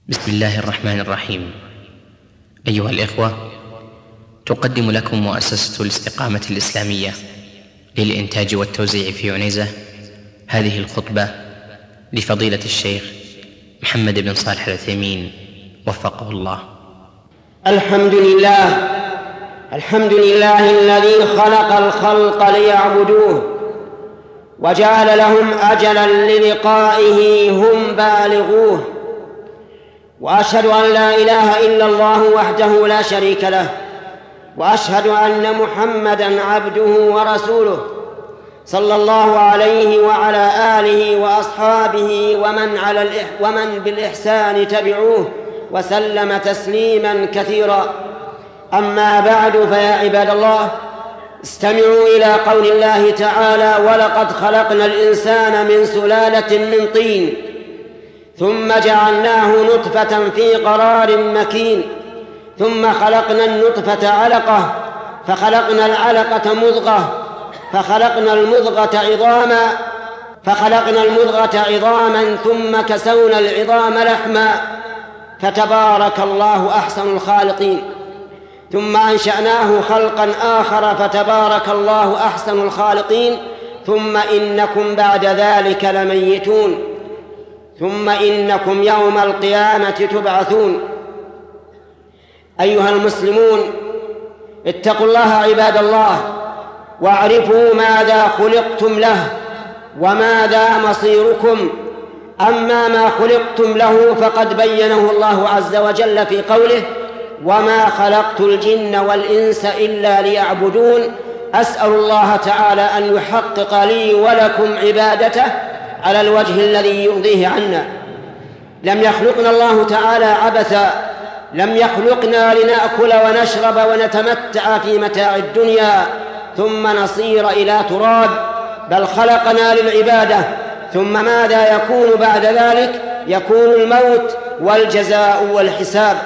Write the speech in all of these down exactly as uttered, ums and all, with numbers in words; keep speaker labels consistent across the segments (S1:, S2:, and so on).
S1: بسم الله الرحمن الرحيم. أيها الإخوة، تقدم لكم مؤسسة الاستقامة الإسلامية للإنتاج والتوزيع في عنيزة هذه الخطبة لفضيلة الشيخ محمد بن صالح العثيمين وفقه الله.
S2: الحمد لله الحمد لله الذي خلق الخلق ليعبدوه وجعل لهم أجلا للقائه هم بالغوه، وأشهد أن لا إله إلا الله وحده لا شريك له، وأشهد أن محمدًا عبده ورسوله صلى الله عليه وعلى آله وأصحابه ومن, على ومن بالإحسان تبعوه وسلم تسليمًا كثيرا. أما بعد، فيا عباد الله، استمعوا إلى قول الله تعالى: ولقد خلقنا الإنسان من سلالة من طين ثم جعلناه نطفة في قرار مكين ثم خلقنا النطفة علقة فخلقنا العلقة مضغة فخلقنا المضغة عظاما فخلقنا المضغة عظاما ثم كسونا العظام لحما فتبارك الله أحسن الخالقين. ثم أنشأناه خلقا آخر فتبارك الله أحسن الخالقين. ثم إنكم بعد ذلك لميتون ثم إنكم يوم القيامة تبعثون. أيها المسلمون، اتقوا الله عباد الله، واعرفوا ماذا خلقتم له وماذا مصيركم. أما ما خلقتم له فقد بينه الله عز وجل في قوله: وما خلقت الجن والإنس إلا ليعبدون. أسأل الله تعالى أن يحقق لي ولكم عبادته على الوجه الذي يرضيه عنا. لم يخلقنا الله تعالى عبثا، لم يخلقنا لنأكل ونشرب ونتمتع في متاع الدنيا ثم نصير إلى تراب، بل خلقنا للعبادة. ثم ماذا يكون بعد ذلك؟ يكون الموت والجزاء والحساب.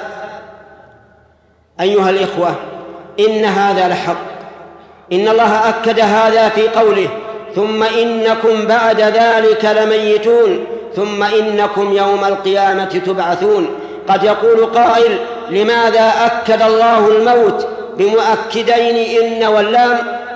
S2: أيها الإخوة، إن هذا لحق، إن الله أكد هذا في قوله: ثم إنكم بعد ذلك لميتون ثم إنكم يوم القيامة تبعثون. قد يقول قائل: لماذا أكد الله الموت بمؤكدين إن واللام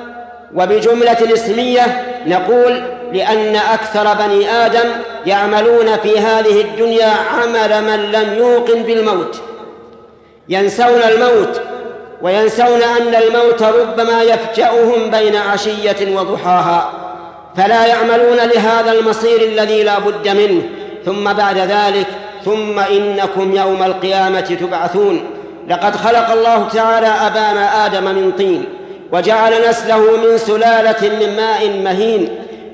S2: وبجملة اسمية؟ نقول: لأن أكثر بني آدم يعملون في هذه الدنيا عمل من لم يوقن بالموت، ينسون الموت وينسون أن الموت ربما يفجأهم بين عشية وضحاها، فلا يعملون لهذا المصير الذي لا بد منه. ثم بعد ذلك: ثم إنكم يوم القيامة تبعثون. لقد خلق الله تعالى أبانا آدم من طين وجعل نسله من سلالة من ماء مهين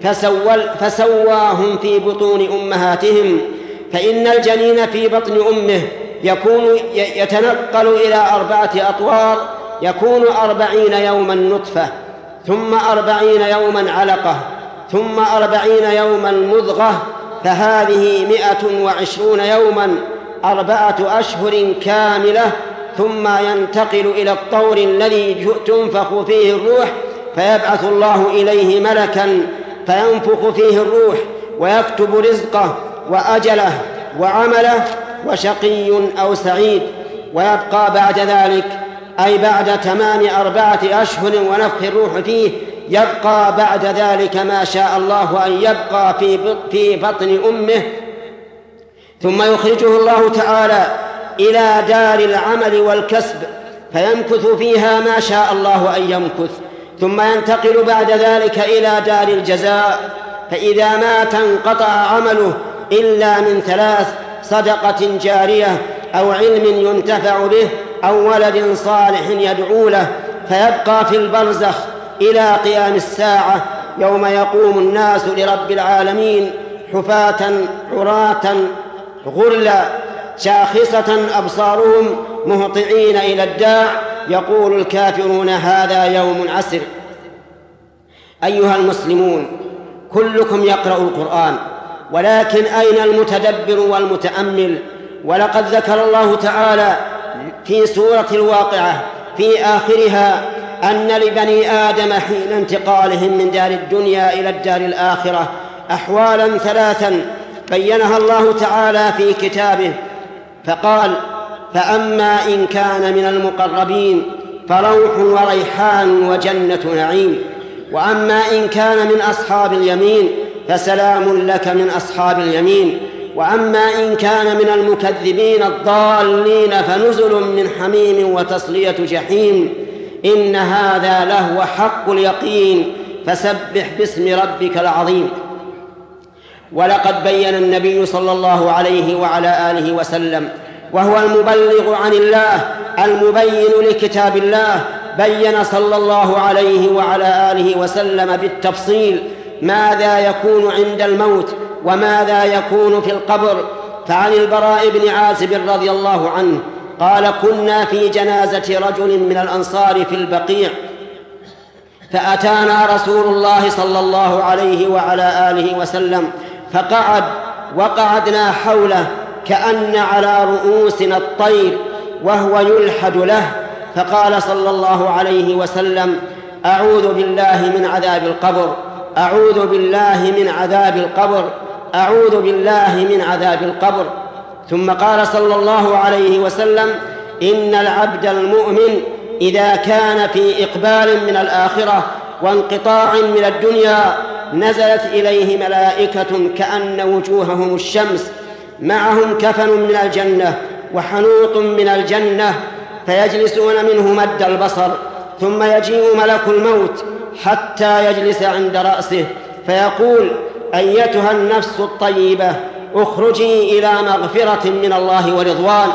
S2: فسواهم في بطون أمهاتهم. فإن الجنين في بطن أمه يكون يتنقل إلى أربعة أطوار، يكون أربعين يوما نطفة، ثم أربعين يوما علقة، ثم أربعين يوما مضغة، فهذه مئة وعشرون يوما، أربعة أشهر كاملة. ثم ينتقل إلى الطور الذي تنفخ فيه الروح، فيبعث الله إليه ملكا فينفخ فيه الروح ويكتب رزقه وأجله وعمله وشقي أو سعيد. ويبقى بعد ذلك، أي بعد تمام أربعة أشهر ونفخ الروح فيه، يبقى بعد ذلك ما شاء الله أن يبقى في بطن أمه، ثم يخرجه الله تعالى إلى دار العمل والكسب فيمكث فيها ما شاء الله أن يمكث، ثم ينتقل بعد ذلك إلى دار الجزاء. فإذا مات انقطع عمله إلا من ثلاث: صدقة جارية أو علم ينتفع به أو ولد صالح يدعو له، فيبقى في البرزخ إلى قيام الساعة يوم يقوم الناس لرب العالمين حفاة عراة غرلا شاخصة أبصارهم مهطعين إلى الداع يقول الكافرون هذا يوم عسر. أيها المسلمون، كلكم يقرأ القرآن، ولكن أين المتدبر والمتأمل؟ ولقد ذكر الله تعالى في سورة الواقعة في آخرها أن لبني آدم حين انتقالهم من دار الدنيا إلى الدار الآخرة أحوالا ثلاثا بينها الله تعالى في كتابه، فقال: فأما إن كان من المقربين فروح وريحان وجنة نعيم، وأما إن كان من أصحاب اليمين فسلام لك من أصحاب اليمين، وأما إن كان من المكذبين الضالين فنزل من حميم وتصلية جحيم. إن هذا لهو حق اليقين، فسبح باسم ربك العظيم. ولقد بين النبي صلى الله عليه وعلى آله وسلم وهو المبلغ عن الله المبين لكتاب الله، بين صلى الله عليه وعلى آله وسلم بالتفصيل ماذا يكون عند الموت وماذا يكون في القبر. فعن البراء بن عازب رضي الله عنه قال: كنا في جنازة رجل من الأنصار في البقيع، فأتانا رسول الله صلى الله عليه وعلى آله وسلم فقعد وقعدنا حوله كأن على رؤوسنا الطير وهو يلحد له، فقال صلى الله عليه وسلم: أعوذ بالله من عذاب القبر، أعوذ بالله من عذاب القبر، أعوذ بالله من عذاب القبر. ثم قال صلى الله عليه وسلم: إن العبد المؤمن إذا كان في إقبال من الآخرة وانقطاع من الدنيا نزلت إليه ملائكة كأن وجوههم الشمس، معهم كفن من الجنة وحنوط من الجنة، فيجلسون منه مد البصر، ثم يجيء ملك الموت حتى يجلس عند رأسه فيقول: أيتها النفس الطيبة اخرجي إلى مغفرة من الله ورضوان.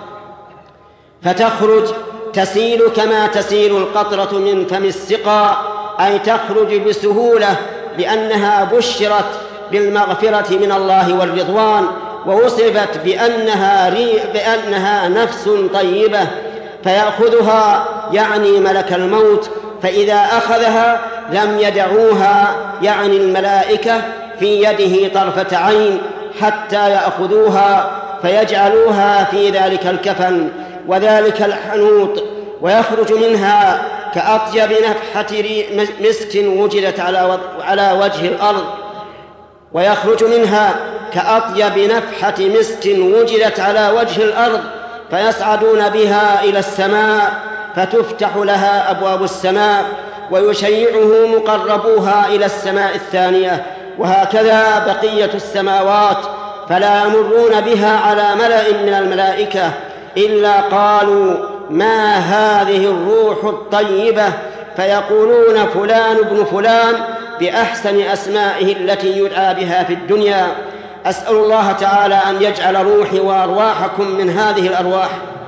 S2: فتخرج تسيل كما تسيل القطرة من فم السقا، أي تخرج بسهولة، لأنها بشرت بالمغفرة من الله والرضوان، ووصفت بأنها, بأنها نفس طيبة. فيأخذها يعني ملك الموت، فإذا أخذها لم يدعوها يعني الملائكة في يده طرفة عين حتى يأخذوها فيجعلوها في ذلك الكفن وذلك الحنوط، ويخرج منها كأطيب نفحة مسك وجدت على وجه الأرض ويخرج منها كأطيب نفحة مسك وجدت على وجه الأرض فيصعدون بها إلى السماء، فتفتح لها أبواب السماء ويشيعه مقربوها إلى السماء الثانية، وهكذا بقية السماوات، فلا يمرون بها على ملأ من الملائكة إلا قالوا: ما هذه الروح الطيبة؟ فيقولون: فلان ابن فلان، بأحسن أسمائه التي يدعى بها في الدنيا. أسأل الله تعالى أن يجعل روحي وأرواحكم من هذه الأرواح.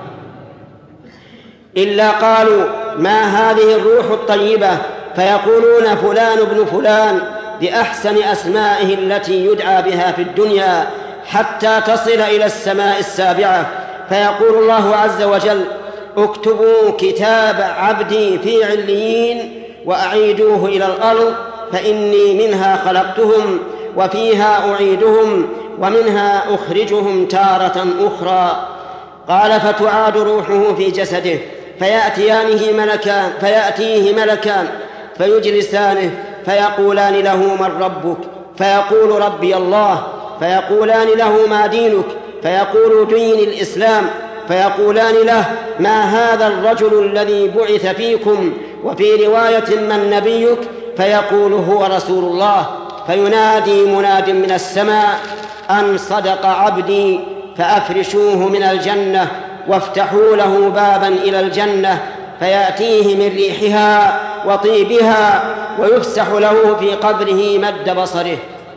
S2: إلا قالوا: ما هذه الروح الطيبة؟ فيقولون: فلان ابن فلان، بأحسن أسمائه التي يدعى بها في الدنيا، حتى تصل إلى السماء السابعة. فيقول الله عز وجل: اكتبوا كتاب عبدي في عليين وأعيدوه إلى الأرض، فإني منها خلقتهم وفيها أعيدهم ومنها أخرجهم تارة أخرى. قال: فتعاد روحه في جسده فيأتيانه ملكان فيأتيه ملكان فيجلسانه فيقولان له: من ربك؟ فيقول: ربي الله. فيقولان له: ما دينك؟ فيقول: دين الإسلام. فيقولان له: ما هذا الرجل الذي بعث فيكم؟ وفي رواية: من نبيك؟ فيقول: هو رسول الله. فينادي مناد من السماء: أن صدق عبدي، فأفرشوه من الجنة وافتحوا له بابا إلى الجنة، فيأتيه من ريحها وطيبها ويفسح له في قبره مد بصره.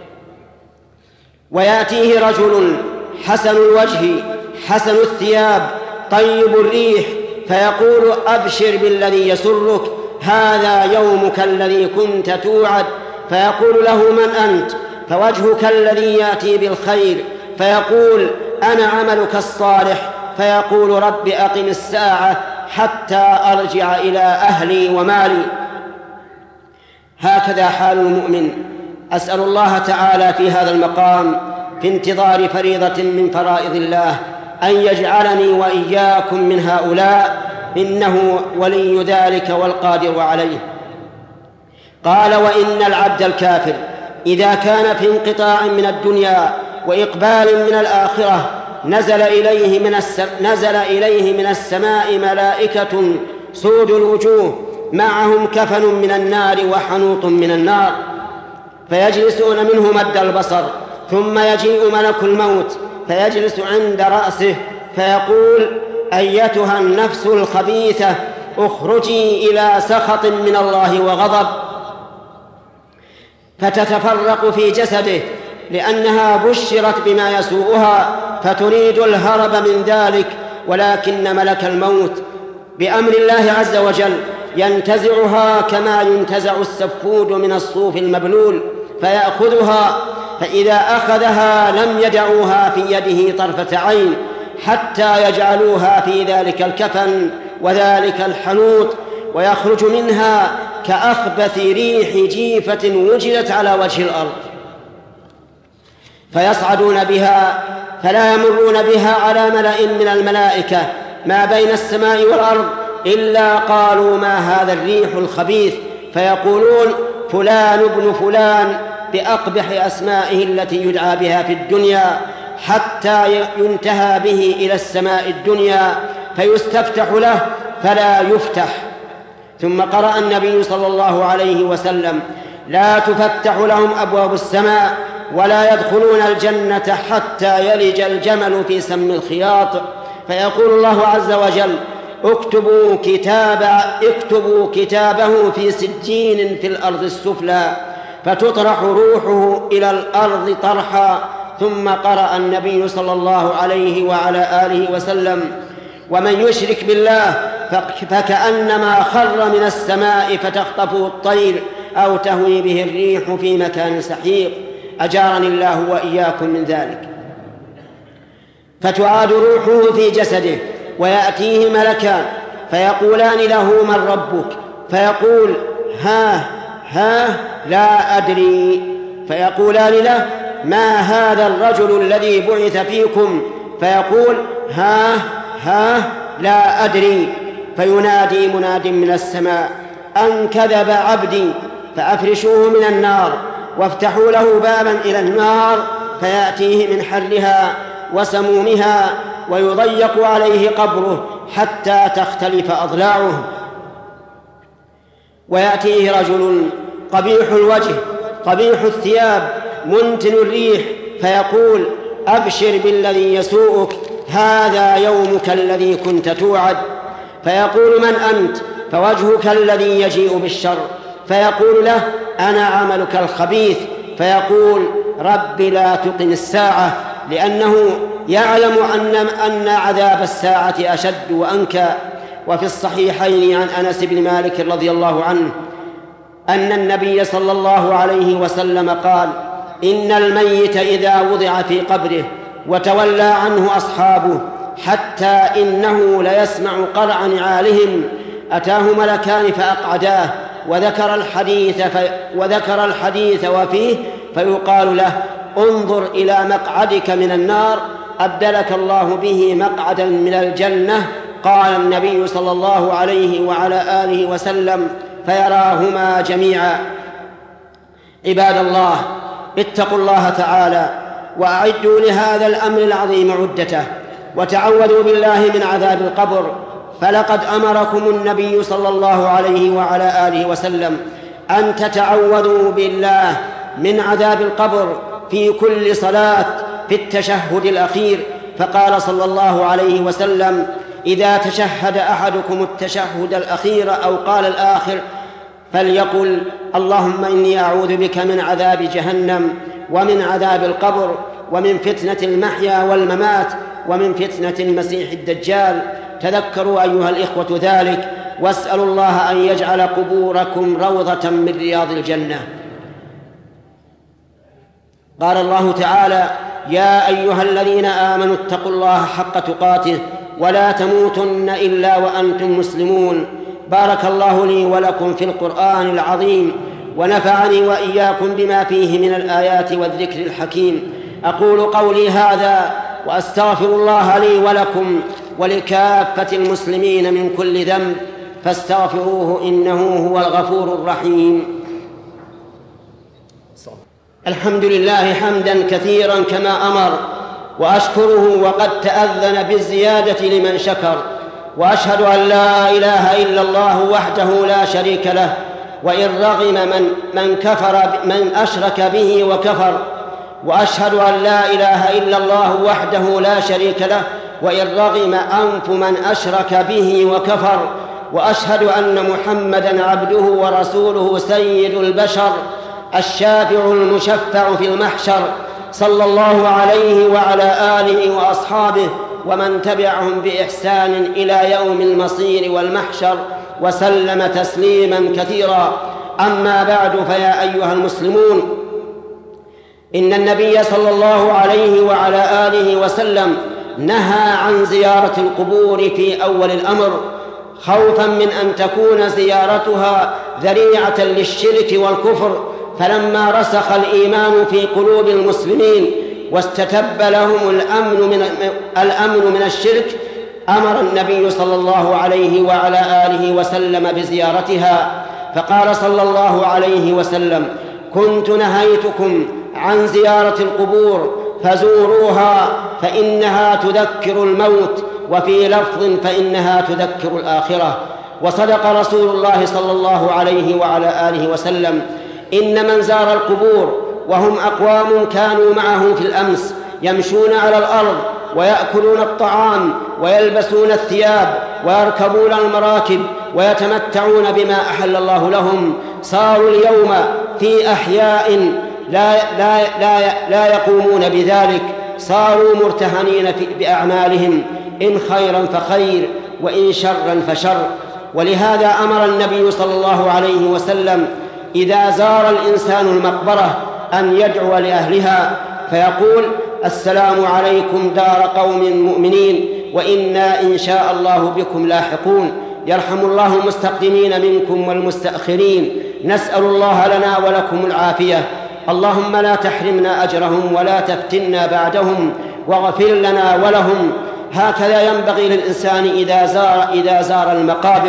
S2: ويأتيه رجل حسن الوجه حسن الثياب طيب الريح، فيقول: أبشر بالذي يسرك، هذا يومك الذي كنت توعد. فيقول له: من أنت؟ فوجهك الذي يأتي بالخير. فيقول: أنا عملك الصالح. فيقول: رب أقم الساعة حتى أرجع إلى أهلي ومالي. هكذا حال المؤمن. أسأل الله تعالى في هذا المقام في انتظار فريضة من فرائض الله أن يجعلني وإياكم من هؤلاء، إنه ولي ذلك والقادر عليه. قال: وإن العبد الكافر إذا كان في انقطاع من الدنيا وإقبال من الآخرة نزل إليه من نزل إليه من السماء ملائكة سود الوجوه معهم كفن من النار وحنوط من النار، فيجلسون منه مد البصر، ثم يجيء ملك الموت فيجلس عند رأسه فيقول: أيتها النفس الخبيثة اخرجي إلى سخط من الله وغضب، فتتفرق في جسده لأنها بشرت بما يسوءها فتريد الهرب من ذلك، ولكن ملك الموت بأمر الله عز وجل ينتزعها كما ينتزع السفود من الصوف المبلول فيأخذها، فإذا أخذها لم يدعوها في يده طرفة عين حتى يجعلوها في ذلك الكفن وذلك الحنوط، ويخرج منها كأخبث ريح جيفة وجدت على وجه الأرض، فيصعدون بها فلا يمرون بها على ملأ من الملائكة ما بين السماء والأرض إلا قالوا: ما هذا الريح الخبيث؟ فيقولون: فلان ابن فلان بأقبح أسمائه التي يدعى بها في الدنيا، حتى ينتهى به إلى السماء الدنيا فيستفتح له فلا يفتح. ثم قرأ النبي صلى الله عليه وسلم: لا تفتح لهم أبواب السماء ولا يدخلون الجنة حتى يلج الجمل في سم الخياط. فيقول الله عز وجل: اكتبوا, كتاب اكتبوا كتابه في سجين في الأرض السفلى، فتطرح روحه إلى الأرض طرحا. ثم قرأ النبي صلى الله عليه وعلى آله وسلم: ومن يشرك بالله فكأنما خر من السماء فتخطفه الطير أو تهوي به الريح في مكان سحيق، أجارني الله وإياكم من ذلك. فتعاد روحه في جسده ويأتيه ملكان فيقولان له: من ربك؟ فيقول: ها ها لا أدري. فيقولان له: ما هذا الرجل الذي بعث فيكم؟ فيقول: ها ها لا أدري. فينادي مناد من السماء: أن كذب عبدي، فأفرشوه من النار وافتحوا له بابا إلى النار فيأتيه من حرها وسمومها ويضيق عليه قبره حتى تختلف أضلاعه. ويأتيه رجل قبيح الوجه قبيح الثياب منتن الريح فيقول: أبشر بالذي يسوءك، هذا يومك الذي كنت توعد. فيقول: من أنت؟ فوجهك الذي يجيء بالشر. فيقول له: أنا عملك الخبيث. فيقول: رب لا تقم الساعة، لأنه يعلم أن, أن عذاب الساعة أشد وأنكى. وفي الصحيحين عن أنس بن مالك رضي الله عنه أن النبي صلى الله عليه وسلم قال: إن الميت إذا وضع في قبره وتولى عنه أصحابه حتى إنه ليسمع قرع نعالهم أتاه ملكان فأقعداه وذكر الحديث, في وذكر الحديث وفيه فيقال له: انظر إلى مقعدك من النار أبدلك الله به مقعدا من الجنة. قال النبي صلى الله عليه وعلى آله وسلم: فيراهما جميعا. عباد الله، اتقوا الله تعالى وأعدوا لهذا الأمر العظيم عدته، وتعوذوا بالله من عذاب القبر، فلقد أمركم النبي صلى الله عليه وعلى آله وسلم أن تتعوذوا بالله من عذاب القبر في كل صلاة في التشهد الأخير. فقال صلى الله عليه وسلم: إذا تشهد أحدكم التشهد الأخير أو قال الآخر فليقل: اللهم إني أعوذ بك من عذاب جهنم ومن عذاب القبر ومن فتنة المحيا والممات ومن فتنة المسيح الدجال. تذكروا أيها الإخوة ذلك، واسألوا الله أن يجعل قبوركم روضة من رياض الجنة. قال الله تعالى: يا أيها الذين آمنوا اتقوا الله حق تقاته ولا تموتن إلا وأنتم مسلمون. بارك الله لي ولكم في القرآن العظيم، ونفعني وإياكم بما فيه من الآيات والذكر الحكيم. أقول قولي هذا وأستغفر الله لي ولكم ولكافة المسلمين من كل ذنب، فاستغفروه إنه هو الغفور الرحيم. الحمد لله حمدا كثيرا كما أمر، وأشكره وقد تأذن بالزيادة لمن شكر، وأشهد أن لا إله إلا الله وحده لا شريك له، وإن رغم من, من, كفر من أشرك به وكفر. وأشهد أن لا إله إلا الله وحده لا شريك له، وإن رغم أنف من أشرك به وكفر. وأشهد أن محمدًا عبده ورسوله سيد البشر الشافع المشفع في المحشر، صلى الله عليه وعلى آله وأصحابه ومن تبعهم بإحسان إلى يوم المصير والمحشر، وسلم تسليماً كثيراً. أما بعد، فيا أيها المسلمون، إن النبي صلى الله عليه وعلى آله وسلم نهى عن زيارة القبور في أول الأمر، خوفاً من أن تكون زيارتها ذريعة للشرك والكفر. فلما رسخ الإيمان في قلوب المسلمين واستتب لهم الأمن من, الأمن من الشرك، أمر النبي صلى الله عليه وعلى آله وسلم بزيارتها، فقال صلى الله عليه وسلم: كنت نهيتكم عن زيارة القبور فزوروها فإنها تذكر الموت، وفي لفظ فإنها تذكر الآخرة. وصدق رسول الله صلى الله عليه وعلى آله وسلم: إن من زار القبور وهم أقوام كانوا معه في الأمس يمشون على الأرض ويأكلون الطعام ويلبسون الثياب ويركبون المراكب ويتمتعون بما أحل الله لهم، صاروا اليوم في أحياء لا, لا, لا, لا يقومون بذلك، صاروا مرتهنين بأعمالهم، إن خيرا فخير وإن شرا فشر. ولهذا أمر النبي صلى الله عليه وسلم إذا زار الإنسان المقبرة أن يدعو لأهلها فيقول: السلام عليكم دار قوم مؤمنين وإنا إن شاء الله بكم لاحقون، يرحم الله المستقدمين منكم والمستأخرين، نسأل الله لنا ولكم العافية، اللهم لا تحرمنا أجرهم ولا تفتنا بعدهم، واغفر لنا ولهم. هكذا ينبغي للإنسان إذا زار, إذا زار المقابر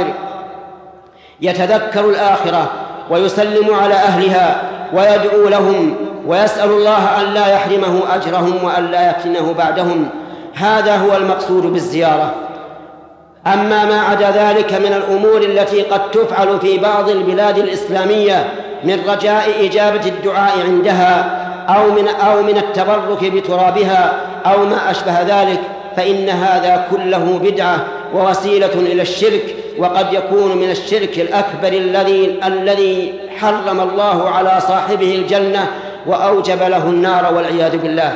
S2: يتذكر الآخرة ويسلم على أهلها ويدعو لهم ويسأل الله أن لا يحرمه أجرهم وأن لا يفتنه بعدهم. هذا هو المقصود بالزيارة. أما ما عدا ذلك من الأمور التي قد تفعل في بعض البلاد الإسلامية من رجاء إجابة الدعاء عندها أو من, أو من التبرك بترابها أو ما أشبه ذلك، فإن هذا كله بدعة ووسيلة إلى الشرك، وقد يكون من الشرك الأكبر الذي الذي حرم الله على صاحبه الجنة وأوجب له النار والعياذ بالله.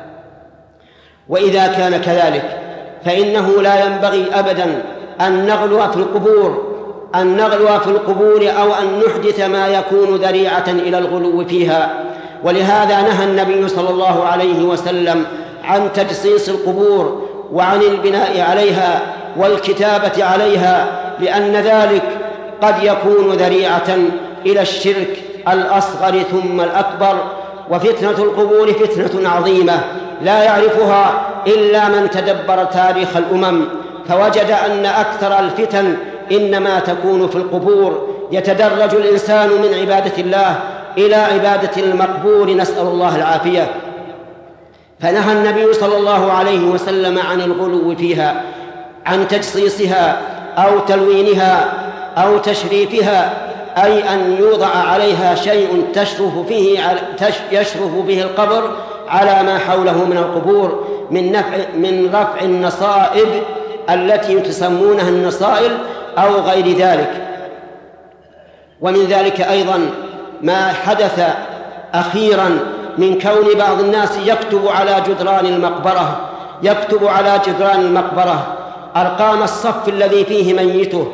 S2: وإذا كان كذلك فإنه لا ينبغي أبدا أن نغلو في القبور أن نغلو في القبور أو أن نحدث ما يكون ذريعة إلى الغلو فيها. ولهذا نهى النبي صلى الله عليه وسلم عن تجصيص القبور وعن البناء عليها والكتابة عليها، لأن ذلك قد يكون ذريعة إلى الشرك الأصغر ثم الأكبر. وفتنة القبور فتنة عظيمة لا يعرفها إلا من تدبر تاريخ الأمم، فوجد أن أكثر الفتن إنما تكون في القبور. يتدرج الإنسان من عبادة الله إلى عبادة المقبور، نسأل الله العافية. فنهى النبي صلى الله عليه وسلم عن الغلو فيها، عن تجصيصها أو تلوينها أو تشريفها، أي أن يوضع عليها شيء تشرف فيه يشرف به القبر على ما حوله من القبور من نفع من رفع النصائب التي تسمونها النصائل أو غير ذلك. ومن ذلك أيضا ما حدث أخيرا من كون بعض الناس يكتب على جدران المقبرة يكتب على جدران المقبرة أرقام الصف الذي فيه ميته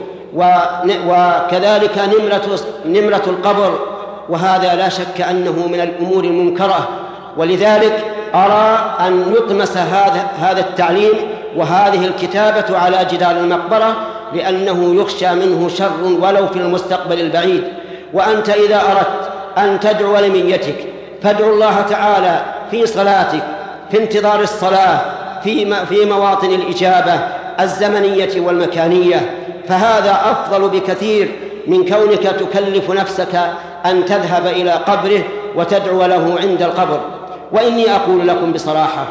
S2: وكذلك نمرة, نمرة القبر، وهذا لا شك أنه من الأمور المنكرة. ولذلك أرى أن يطمس هذا هذا التعليم وهذه الكتابة على جدار المقبرة، لأنه يخشى منه شر ولو في المستقبل البعيد. وأنت إذا أردت أن تدعو لميتك فادعو الله تعالى في صلاتك، في انتظار الصلاة، في في مواطن الإجابة الزمنية والمكانية، فهذا أفضل بكثير من كونك تكلف نفسك أن تذهب إلى قبره وتدعو له عند القبر. وإني أقول لكم بصراحة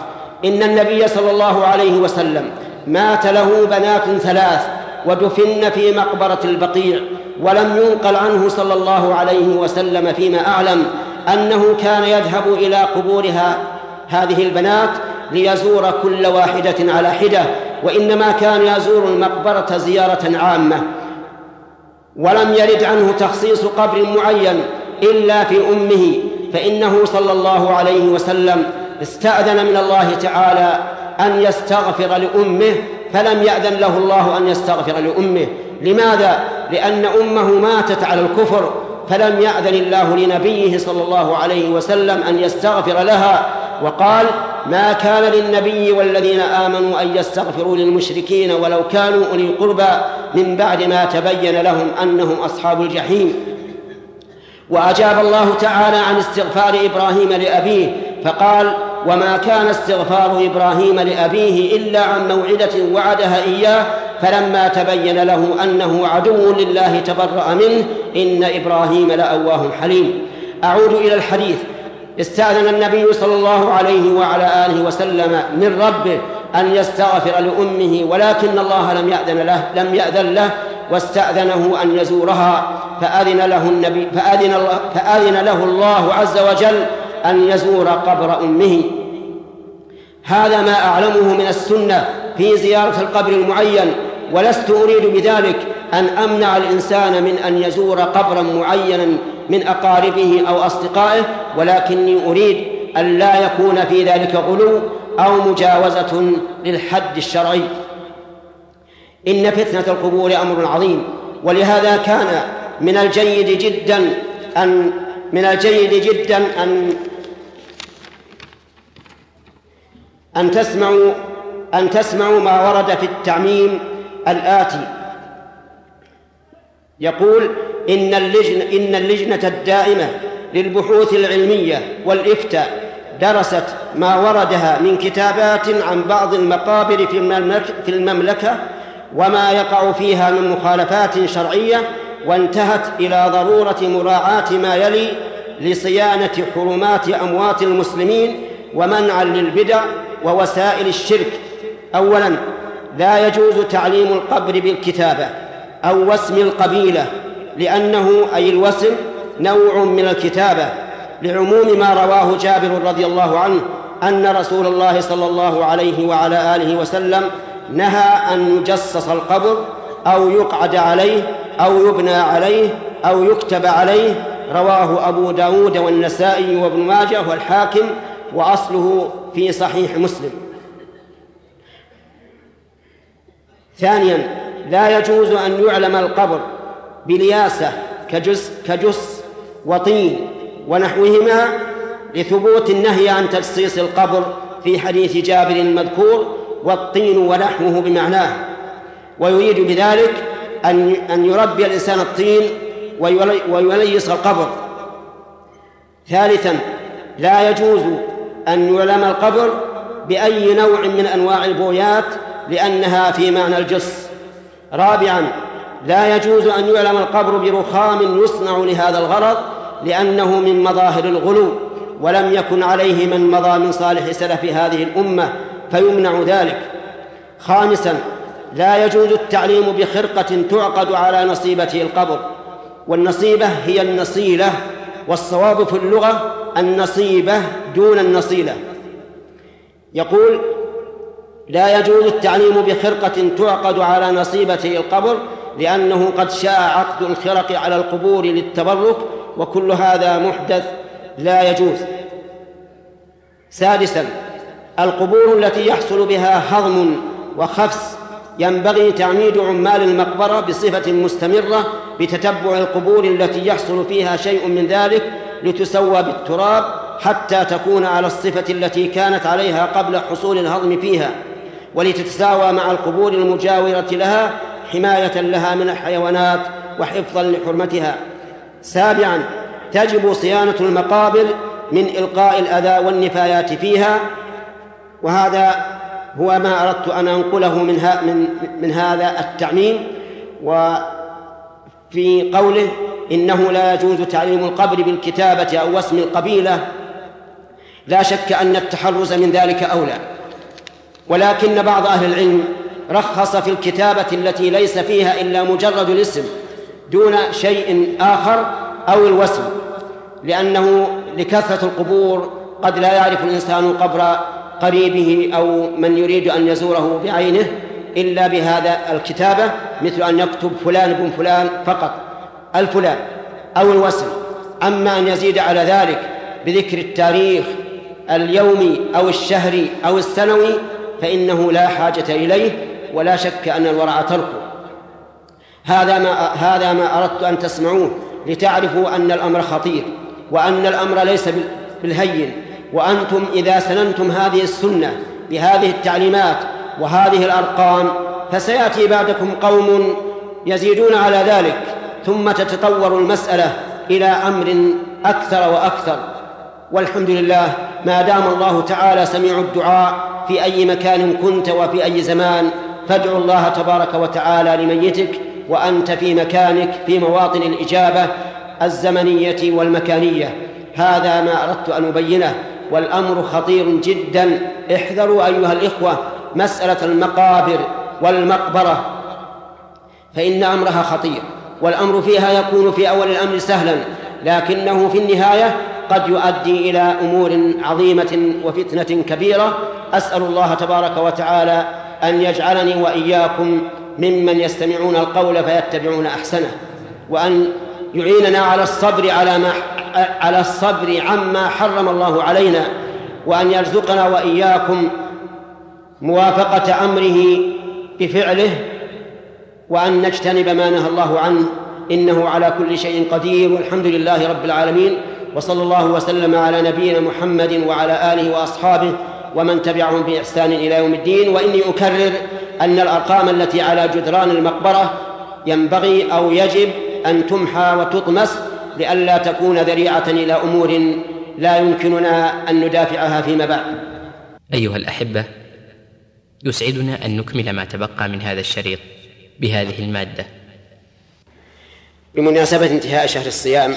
S2: إن النبي صلى الله عليه وسلم مات له بنات ثلاث ودفن في مقبرة البقيع، ولم ينقل عنه صلى الله عليه وسلم فيما أعلم أنه كان يذهب إلى قبورها هذه البنات ليزور كل واحدة على حدة، وإنما كان يزور المقبرة زيارة عامة. ولم يرد عنه تخصيص قبر معين إلا في أمه، فإنه صلى الله عليه وسلم استأذن من الله تعالى أن يستغفر لأمه، فلم يأذن له الله أن يستغفر لأمه. لماذا؟ لأن أمه ماتت على الكفر، فلم يأذن الله لنبيه صلى الله عليه وسلم أن يستغفر لها، وقال: ما كان للنبي والذين آمنوا أن يستغفروا للمشركين ولو كانوا أولي قربى من بعد ما تبين لهم أنهم أصحاب الجحيم. وأجاب الله تعالى عن استغفار إبراهيم لأبيه فقال: وما كان استغفار إبراهيم لأبيه إلا عن موعدة وعدها إياه فلما تبين له أنه عدو لله تبرأ منه إن إبراهيم لأواه حليم. أعود إلى الحديث. استأذن النبي صلى الله عليه وعلى آله وسلم من ربه أن يستغفر لأمه، ولكن الله لم يأذن له لم يأذن له واستأذنه أن يزورها، فأذن له النبي فأذن الله, فأذن له الله عز وجل أن يزور قبر أمه. هذا ما أعلمه من السنة في زيارة القبر المعين، ولست أريد بذلك أن أمنع الإنسان من أن يزور قبرا معينا من أقاربه أو أصدقائه، ولكني أريد أن لا يكون في ذلك غلو أو مجاوزة للحد الشرعي. إن فتنة القبور أمر عظيم، ولهذا كان من الجيد جدا أن من الجيد جدا أن أن تسمعوا أن تسمعوا ما ورد في التعميم الآتي. يقول: إن اللجنة, إن اللجنة الدائمة للبحوث العلمية والإفتاء درست ما وردها من كتابات عن بعض المقابر في المملكة وما يقع فيها من مخالفات شرعية، وانتهت إلى ضرورة مراعاة ما يلي لصيانة حرمات أموات المسلمين ومنعا للبدع ووسائل الشرك. أولا، لا يجوز تعليم القبر بالكتابة أو واسم القبيلة، لأنه أي الوسم نوع من الكتابة، لعموم ما رواه جابر رضي الله عنه أن رسول الله صلى الله عليه وعلى آله وسلم نهى أن يجصص القبر أو يقعد عليه أو يبنى عليه أو يكتب عليه. رواه أبو داود والنسائي وابن ماجه والحاكم، وأصله في صحيح مسلم. ثانيا، لا يجوز أن يعلم القبر بلياسة كجس, كجس وطين ونحوهما، لثبوت النهي عن تجصيص القبر في حديث جابر المذكور: والطين ونحوه بمعناه. ويريد بذلك أن أن يربي الإنسان الطين ويليس القبر. ثالثا، لا يجوز أن يعلم القبر بأي نوع من أنواع البويات، لأنها في معنى الجص. رابعا، لا يجوز أن يعلم القبر برخام يصنع لهذا الغرض، لأنه من مظاهر الغلو، ولم يكن عليه من مضى من صالح سلف هذه الأمة فيمنع ذلك. خامسا، لا يجوز التعليم بخرقة تعقد على نصيبة القبر، والنصيبة هي النصيلة، والصواب في اللغة النصيبة دون النصيلة. يقول: لا يجوز التعليم بخرقة تعقد على نصيبة القبر، لأنه قد شاء عقد الخرق على القبور للتبرك، وكل هذا محدث لا يجوز. سادسا، القبور التي يحصل بها هضم وخفس ينبغي تعميد عمال المقبرة بصفة مستمرة بتتبع القبور التي يحصل فيها شيء من ذلك لتسوى بالتراب حتى تكون على الصفة التي كانت عليها قبل حصول الهضم فيها، ولتتساوى مع القبور المجاورة لها حماية لها من الحيوانات وحفظا لحرمتها. سابعا، تجب صيانة المقابر من إلقاء الأذى والنفايات فيها، وهذا هو ما أردت أن أنقله من, من, من هذا التعميم. وفي قوله إنه لا يجوز تعليم القبر بالكتابة أو واسم القبيلة، لا شك أن التحرز من ذلك أولى، ولكن بعض أهل العلم رخص في الكتابة التي ليس فيها إلا مجرد الاسم دون شيء آخر أو الوسم، لأنه لكثرة القبور قد لا يعرف الإنسان قبر قريبه أو من يريد أن يزوره بعينه إلا بهذا الكتابة، مثل أن يكتب فلان بن فلان فقط الفلان أو الوسم. أما أن يزيد على ذلك بذكر التاريخ اليومي أو الشهري أو السنوي فإنه لا حاجة إليه، ولا شك أن الورع تركه. هذا ما هذا ما أردت أن تسمعوه لتعرفوا أن الأمر خطير، وأن الأمر ليس بالهين. وأنتم إذا سننتم هذه السنة بهذه التعليمات وهذه الأرقام فسيأتي بعدكم قوم يزيدون على ذلك، ثم تتطور المسألة إلى أمر أكثر وأكثر. والحمد لله ما دام الله تعالى سميع الدعاء في أي مكان كنت وفي أي زمان، فادعوا الله تبارك وتعالى لميتك وأنت في مكانك في مواطن الإجابة الزمنية والمكانية. هذا ما أردت أن أبينه، والأمر خطير جدا. احذروا أيها الإخوة مسألة المقابر والمقبرة، فإن أمرها خطير، والأمر فيها يكون في أول الأمر سهلا، لكنه في النهاية قد يؤدي إلى أمور عظيمة وفتنة كبيرة. أسأل الله تبارك وتعالى أن يجعلني وإياكم ممن يستمعون القول فيتبعون أحسنه، وأن يعيننا على الصبر على ما على الصبر عما حرم الله علينا، وأن يرزقنا وإياكم موافقة أمره بفعله، وأن نجتنب ما نهى الله عنه، إنه على كل شيء قدير. والحمد لله رب العالمين، وصلى الله وسلم على نبينا محمد وعلى آله وأصحابه ومن تبعهم بإحسان إلى يوم الدين. وإني أكرر أن الأرقام التي على جدران المقبرة ينبغي أو يجب أن تمحى وتطمس لئلا تكون ذريعة إلى أمور لا يمكننا أن ندافعها فيما بعد.
S1: أيها الأحبة، يسعدنا أن نكمل ما تبقى من هذا الشريط بهذه المادة.
S2: بمناسبة انتهاء شهر الصيام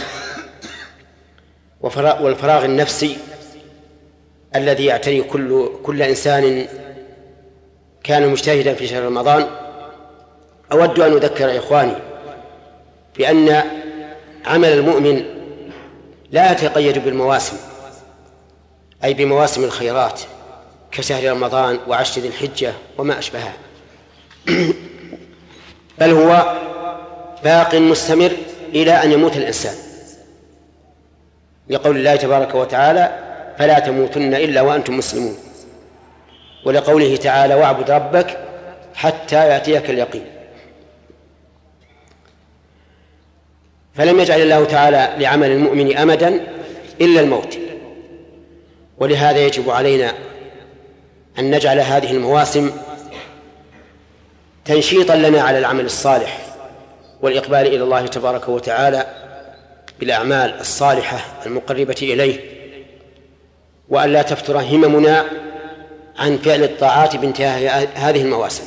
S2: والفراغ النفسي الذي يعتري كل, كل إنسان كان مجتهدا في شهر رمضان، أود أن أذكر إخواني بأن عمل المؤمن لا يتقيد بالمواسم، أي بمواسم الخيرات كشهر رمضان وعشر ذي الحجة وما أشبهها، بل هو باق مستمر إلى أن يموت الإنسان، لقول الله تبارك وتعالى: فلا تموتن إلا وأنتم مسلمون، ولقوله تعالى: واعبد ربك حتى يأتيك اليقين. فلم يجعل الله تعالى لعمل المؤمن أمدا إلا الموت، ولهذا يجب علينا أن نجعل هذه المواسم تنشيطا لنا على العمل الصالح والإقبال إلى الله تبارك وتعالى بالأعمال الصالحة المقربة إليه، وأن لا تفتر هممنا عن فعل الطاعات بانتهاء هذه المواسم.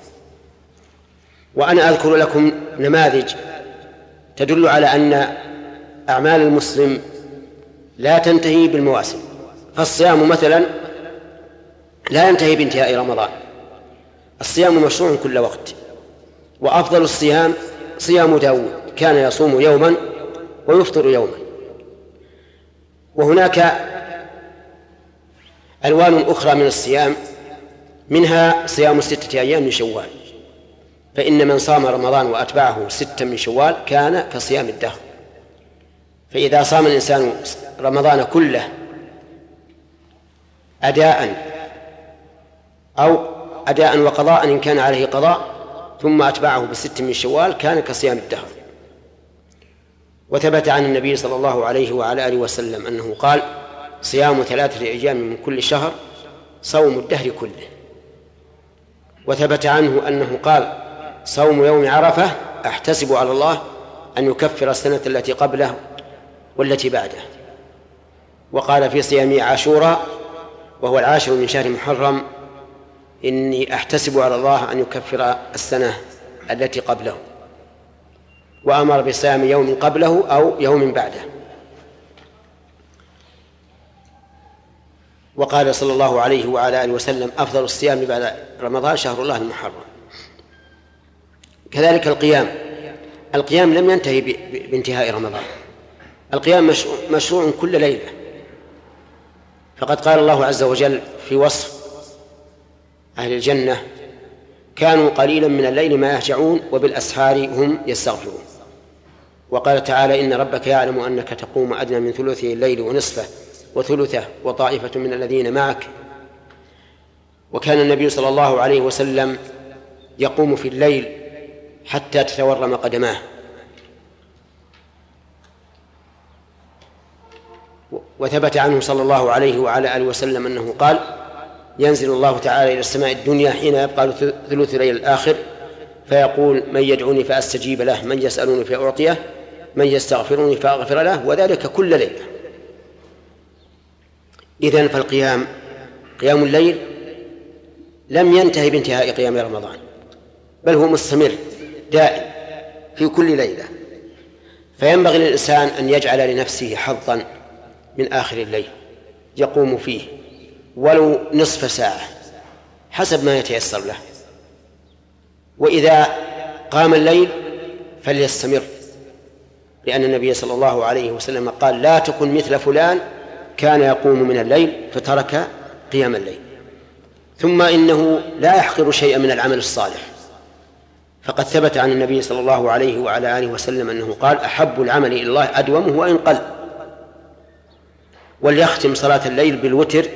S2: وأنا أذكر لكم نماذج تدل على أن أعمال المسلم لا تنتهي بالمواسم. فالصيام مثلا لا ينتهي بانتهاء رمضان، الصيام مشروع كل وقت، وأفضل الصيام صيام داود، كان يصوم يوما ويفطر يوما. وهناك ألوان أخرى من الصيام، منها صيام ستة أيام من شوال، فإن من صام رمضان وأتبعه ستة من شوال كان كصيام الدهر. فإذا صام الإنسان رمضان كله أداء أو أداء وقضاء إن كان عليه قضاء، ثم أتبعه بست من شوال كان كصيام الدهر. وثبت عن النبي صلى الله عليه وعلى آله وسلم أنه قال: صيام ثلاثة أيام من كل شهر صوم الدهر كله. وثبت عنه أنه قال: صوم يوم عرفة أحتسب على الله أن يكفر السنة التي قبله والتي بعده. وقال في صيام عاشوراء وهو العاشر من شهر محرم: إني أحتسب على الله أن يكفر السنة التي قبله. وأمر بصيام يوم قبله أو يوم بعده. وقال صلى الله عليه وعلى آله وسلم: أفضل الصيام بعد رمضان شهر الله المحرم. كذلك القيام القيام لم ينتهي بانتهاء رمضان، القيام مشروع كل ليلة، فقد قال الله عز وجل في وصف أهل الجنة: كانوا قليلا من الليل ما يهجعون وبالأسحار هم يستغفرون. وقال تعالى: إن ربك يعلم أنك تقوم أدنى من ثلثي الليل ونصفه وثلثه وطائفة من الذين معك. وكان النبي صلى الله عليه وسلم يقوم في الليل حتى تتورم قدماه. وثبت عنه صلى الله عليه وعلى آله وسلم أنه قال: ينزل الله تعالى إلى السماء الدنيا حين يبقى ثلث الليل الآخر فيقول: من يدعوني فأستجيب له، من يسألوني فأعطيه، من يستغفرني فأغفر له، وذلك كل ليلة. إذن فالقيام قيام الليل لم ينتهي بانتهاء قيام رمضان، بل هو مستمر دائم في كل ليلة. فينبغي للإنسان أن يجعل لنفسه حظا من آخر الليل يقوم فيه ولو نصف ساعة حسب ما يتيسر له، وإذا قام الليل فليستمر، لأن النبي صلى الله عليه وسلم قال: لا تكن مثل فلان كان يقوم من الليل فترك قيام الليل. ثم إنه لا يحقر شيئا من العمل الصالح، فقد ثبت عن النبي صلى الله عليه وعلى آله وسلم أنه قال: أحب العمل إلى الله أدومه وإن قل. وليختم صلاة الليل بالوتر،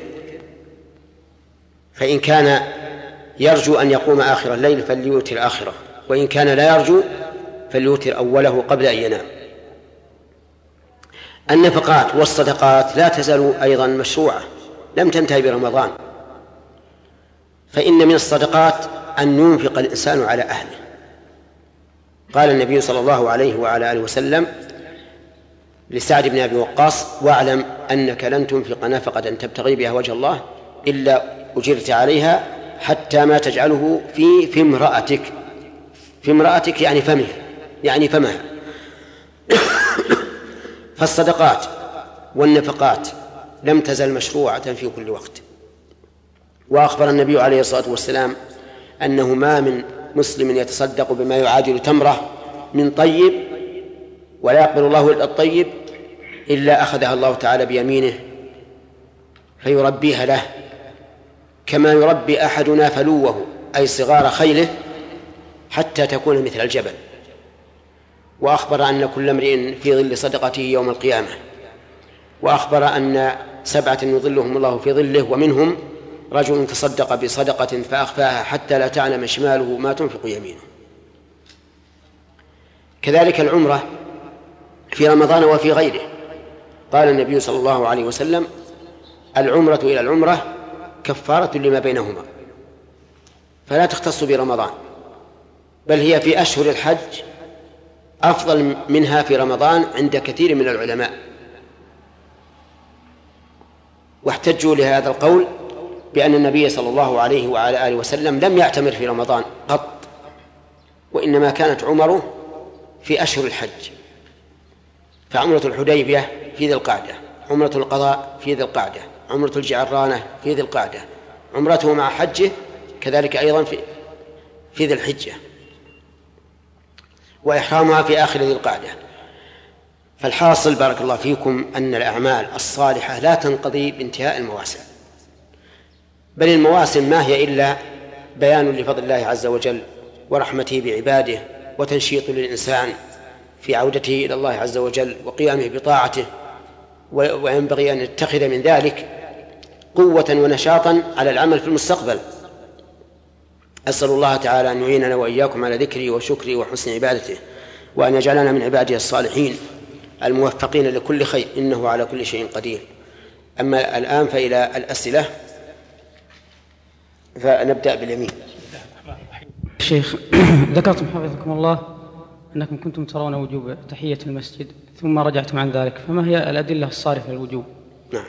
S2: فإن كان يرجو أن يقوم آخر الليل فليوتر آخره، وإن كان لا يرجو فليوتر أوله قبل أن ينام. النفقات والصدقات لا تزال أيضا مشروعة، لم تنتهي برمضان. فإن من الصدقات أن ينفق الإنسان على أهله. قال النبي صلى الله عليه وعلى آله وسلم لسعد بن أبي وقاص: واعلم أنك لن تنفق نفقة تبتغي بها وجه الله إلا أجرت عليها حتى ما تجعله في في امرأتك. في امرأتك يعني فمها، يعني فمها. فالصدقات والنفقات لم تزل مشروعة في كل وقت. وأخبر النبي عليه الصلاة والسلام أنه ما من مسلم يتصدق بما يعادل تمرة من طيب ولا يقبل الله إلا الطيب إلا أخذها الله تعالى بيمينه فيربيها له، كما يربي أحدنا فلوه أي صغار خيله حتى تكون مثل الجبل. وأخبر أن كل امرئ في ظل صدقته يوم القيامة. وأخبر أن سبعة يظلهم الله في ظله ومنهم رجل تصدق بصدقة فأخفاها حتى لا تعلم شماله ما تنفق يمينه. كذلك العمرة في رمضان وفي غيره. قال النبي صلى الله عليه وسلم: العمرة إلى العمرة كفارة لما بينهما. فلا تختص برمضان، بل هي في أشهر الحج أفضل منها في رمضان عند كثير من العلماء. واحتجوا لهذا القول بأن النبي صلى الله عليه وعلى آله وسلم لم يعتمر في رمضان قط، وإنما كانت عمره في أشهر الحج. فعمرة الحديبية في ذي القعدة، عمرة القضاء في ذي القعدة، عمرة الجعرانة في ذي القعدة، عمرته مع حجه كذلك أيضا في في ذي الحجة، وإحرامها في آخر ذي القعدة. فالحاصل بارك الله فيكم أن الأعمال الصالحة لا تنقضي بانتهاء المواسم، بل المواسم ما هي إلا بيان لفضل الله عز وجل ورحمته بعباده وتنشيط للإنسان في عودته إلى الله عز وجل وقيامه بطاعته. وينبغي أن يتخذ من ذلك قوة ونشاطا على العمل في المستقبل. أسأل الله تعالى أن يعيننا وإياكم على ذكره وشكره وحسن عبادته، وأن يجعلنا من عباده الصالحين الموفقين لكل خير، إنه على كل شيء قدير. أما الآن فإلى الأسئلة، فنبدأ باليمين.
S3: شيخ، ذكرتم حفظكم الله أنكم كنتم ترون وجوب تحية المسجد ثم رجعتم عن ذلك، فما هي الأدلة الصارفة للوجوب؟
S2: نعم،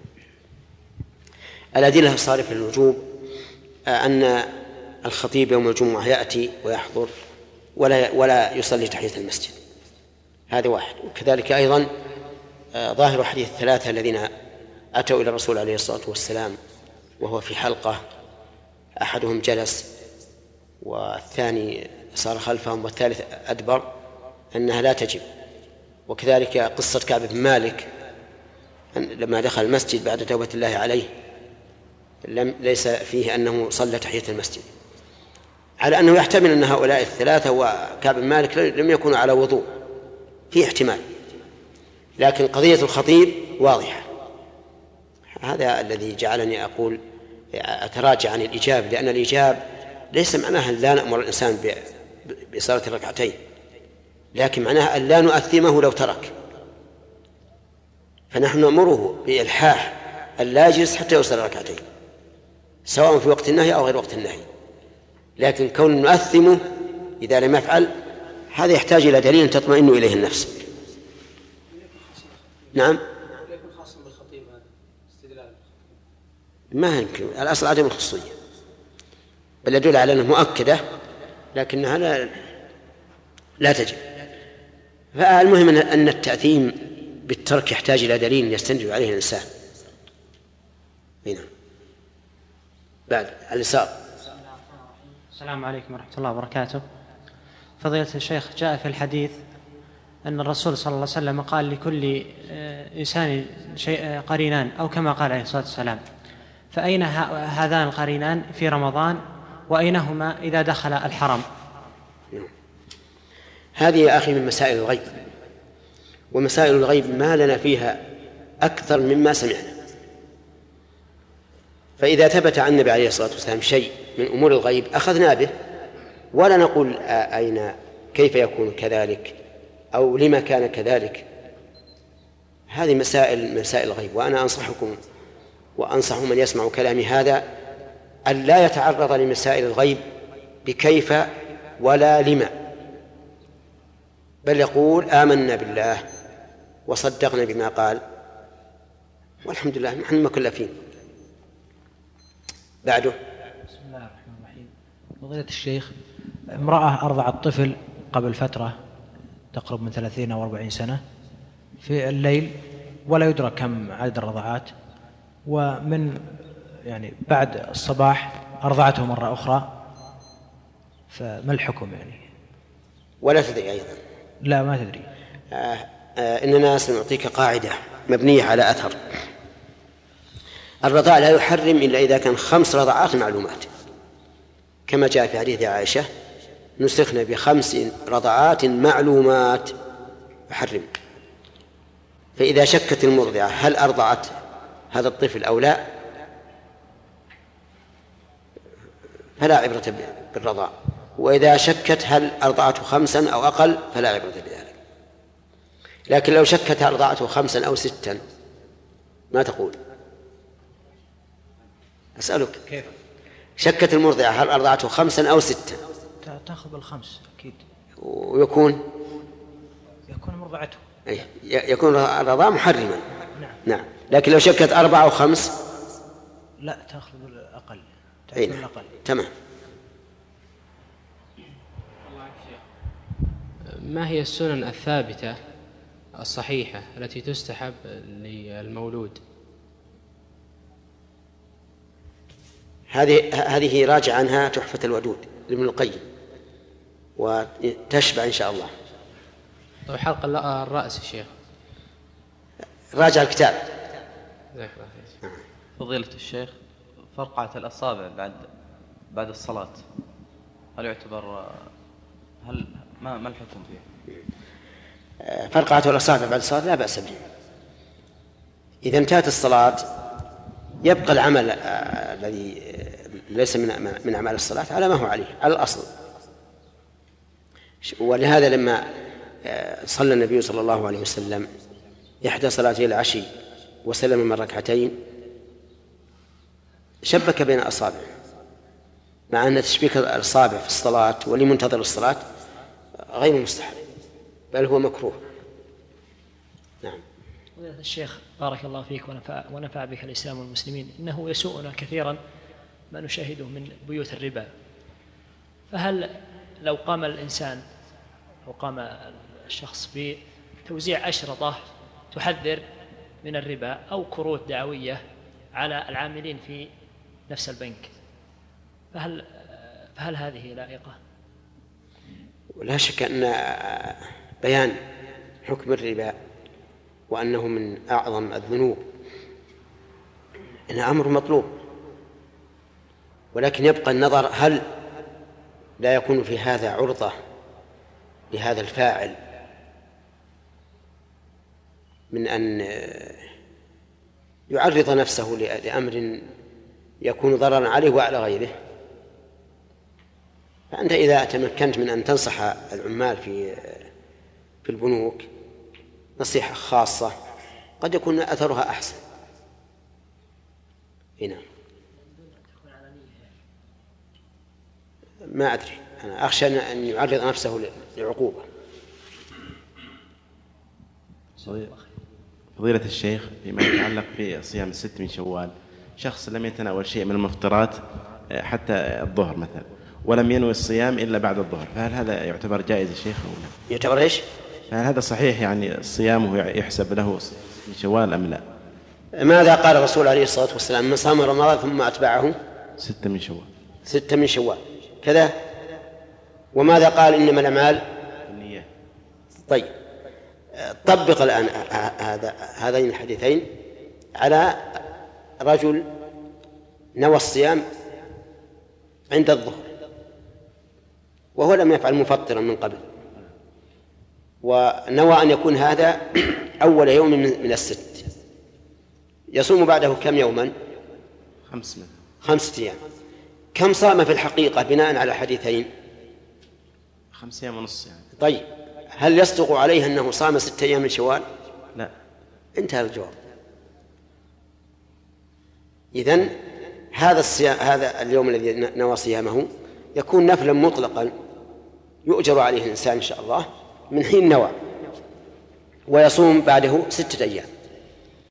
S2: الأدلة الصارفة للوجوب أن الخطيب يوم الجمعة يأتي ويحضر ولا ولا يصلي تحية المسجد، هذا واحد. وكذلك أيضا ظاهر حديث الثلاثة الذين أتوا إلى الرسول عليه الصلاة والسلام وهو في حلقة، أحدهم جلس والثاني صار خلفهم والثالث أدبر، أنها لا تجب. وكذلك قصة كعب بن مالك لما دخل المسجد بعد توبة الله عليه لم ليس فيه أنه صلى تحية المسجد، على أنه يحتمل أن هؤلاء الثلاثة وكعب بن مالك لم يكونوا على وضوء، فيه احتمال، لكن قضية الخطيب واضحة. هذا الذي جعلني أقول أتراجع عن الإجابة، لأن الإجابة ليس معناها لا نأمر الإنسان بصلاة الركعتين، لكن معناها أن لا نؤثمه لو ترك، فنحن نأمره بإلحاح أن لا يجلس حتى يصلي ركعتين سواء في وقت النهي أو غير وقت النهي، لكن كون نؤثمه إذا لم يفعل هذا يحتاج إلى دليل تطمئن إليه النفس. نعم، ما يمكن، الأصل عدم الخصوصية، بل يدل على أنه مؤكدة لكنها لا, لا تجب. فالمهم أن التأثيم بالترك يحتاج إلى دليل يستند عليه الإنسان. هنا بعد الإساءة.
S4: السلام عليكم ورحمة الله وبركاته. فضيلة الشيخ، جاء في الحديث أن الرسول صلى الله عليه وسلم قال لكل إنسان شيء قرينان، أو كما قال عليه الصلاة والسلام، فأين هذان القرينان في رمضان وأينهما إذا دخل الحرم؟
S2: هذه يا أخي من مسائل الغيب، ومسائل الغيب ما لنا فيها أكثر مما سمعنا. فإذا ثبت عن النبي عليه الصلاة والسلام شيء من أمور الغيب أخذنا به، ولا نقول أين كيف يكون كذلك أو لما كان كذلك. هذه مسائل مسائل الغيب، وأنا أنصحكم وأنصح من يسمع كلامي هذا أن لا يتعرض لمسائل الغيب بكيف ولا لما، بل يقول آمنا بالله وصدقنا بما قال والحمد لله نحن مكلفين. بعده.
S4: بسم الله الرحمن الرحيم. فضيلة الشيخ، امرأة أرضعت طفل قبل فترة تقرب من ثلاثين أو أربعين سنة في الليل ولا يدرك كم عدد الرضعات، ومن يعني بعد الصباح أرضعته مرة أخرى، فما الحكم يعني؟
S2: ولا تدري أيضا؟
S4: لا ما تدري.
S2: آه آه إننا سنعطيك قاعدة مبنية على أثر. الرضاع لا يحرم إلا إذا كان خمس رضعات معلومات، كما جاء في حديث عائشة نسخنا بخمس رضعات معلومات يحرم. فإذا شكت المرضعة هل أرضعت هذا الطفل أو لا فلا عبرة بالرضاع، وإذا شكت هل أرضعته خمسا أو أقل فلا عبرة بذلك. لكن لو شكت هل أرضعته خمسا أو ستا ما تقول؟ أسألك
S4: كيف
S2: شكت المرضعة هل أرضعته خمسا أو ستا؟
S4: تأخذ الخمس أكيد،
S2: ويكون
S4: يكون مرضعته
S2: يكون الرضاع محرما.
S4: نعم.
S2: نعم. لكن لو شكت أربعة أو خمس
S4: لا تأخذ الأقل.
S2: تأخذ الأقل. تمام.
S5: ما هي السنن الثابتة الصحيحة التي تستحب للمولود؟
S2: هذه هذه راجع عنها تحفة الودود لابن القيم وتشبع إن شاء الله.
S5: طيب حلق الرأس يا شيخ،
S2: راجع الكتاب.
S6: فضيلة الشيخ، فرقعة الأصابع بعد بعد الصلاة هل يعتبر هل ما ما الحكم فيه؟
S2: فرقعة الأصابع بعد الصلاة لا بأس به. إذا انتهت الصلاة يبقى العمل الذي ليس من من أعمال الصلاة على ما هو عليه على الأصل. ولهذا لما صلى النبي صلى الله عليه وسلم إحدى صلاتي العشي وسلم من ركعتين شبك بين أصابعه، مع أن تشبيك الأصابع في الصلاة ولمنتظر الصلاة غير مستحب بل هو مكروه. نعم.
S7: الشيخ بارك الله فيك ونفع, ونفع بك الإسلام والمسلمين. إنه يسوءنا كثيرا ما نشاهده من بيوت الربا، فهل لو قام الإنسان أو قام الشخص بتوزيع أشرطة تحذر من الربا أو كروت دعوية على العاملين في نفس البنك، فهل فهل هذه لائقة؟
S2: ولا شك أن بيان حكم الربا وأنه من أعظم الذنوب إن أمر مطلوب، ولكن يبقى النظر هل لا يكون في هذا عرضة لهذا الفاعل من أن يعرض نفسه لأمر يكون ضررا عليه وعلى غيره. فأنت إذا تمكنت من أن تنصح العمال في في البنوك نصيحة خاصة قد يكون أثرها أحسن. هنا ما أدري، أنا أخشى أن يعرض نفسه لعقوبة.
S8: فضيلة الشيخ، فيما يتعلق بصيام الست من شوال، شخص لم يتناول شيء من المفطرات حتى الظهر مثلا ولم ينوي الصيام إلا بعد الظهر، فهل هذا يعتبر جائز الشيخ أو لا؟
S2: يعتبر إيش؟
S8: فهل هذا صحيح يعني صيامه يحسب له من شوال أم لا؟
S2: ماذا قال الرسول عليه الصلاة والسلام؟ من صام رمضان ثم أتبعه
S8: ستة من شوال
S2: ستة من شوال كذا. وماذا قال؟ إنما الأعمال
S8: النية.
S2: طيب طبق الآن هذا هذين الحديثين على رجل نوى الصيام عند الظهر وهو لم يفعل مفطرا من قبل، ونوى أن يكون هذا أول يوم من الست، يصوم بعده كم يوما؟
S8: خمس من.
S2: خمسة أيام. كم صام في الحقيقة بناء على حديثين؟
S8: خمس أيام ونص يعني.
S2: طيب هل يصدق عليه أنه صام ستة أيام من شوال؟
S8: لا.
S2: انتهى الجواب. إذن هذا الصيام، هذا اليوم الذي نوى صيامه يكون نفلا مطلقا يؤجر عليه الإنسان إن شاء الله من حين نوى، ويصوم بعده ستة أيام.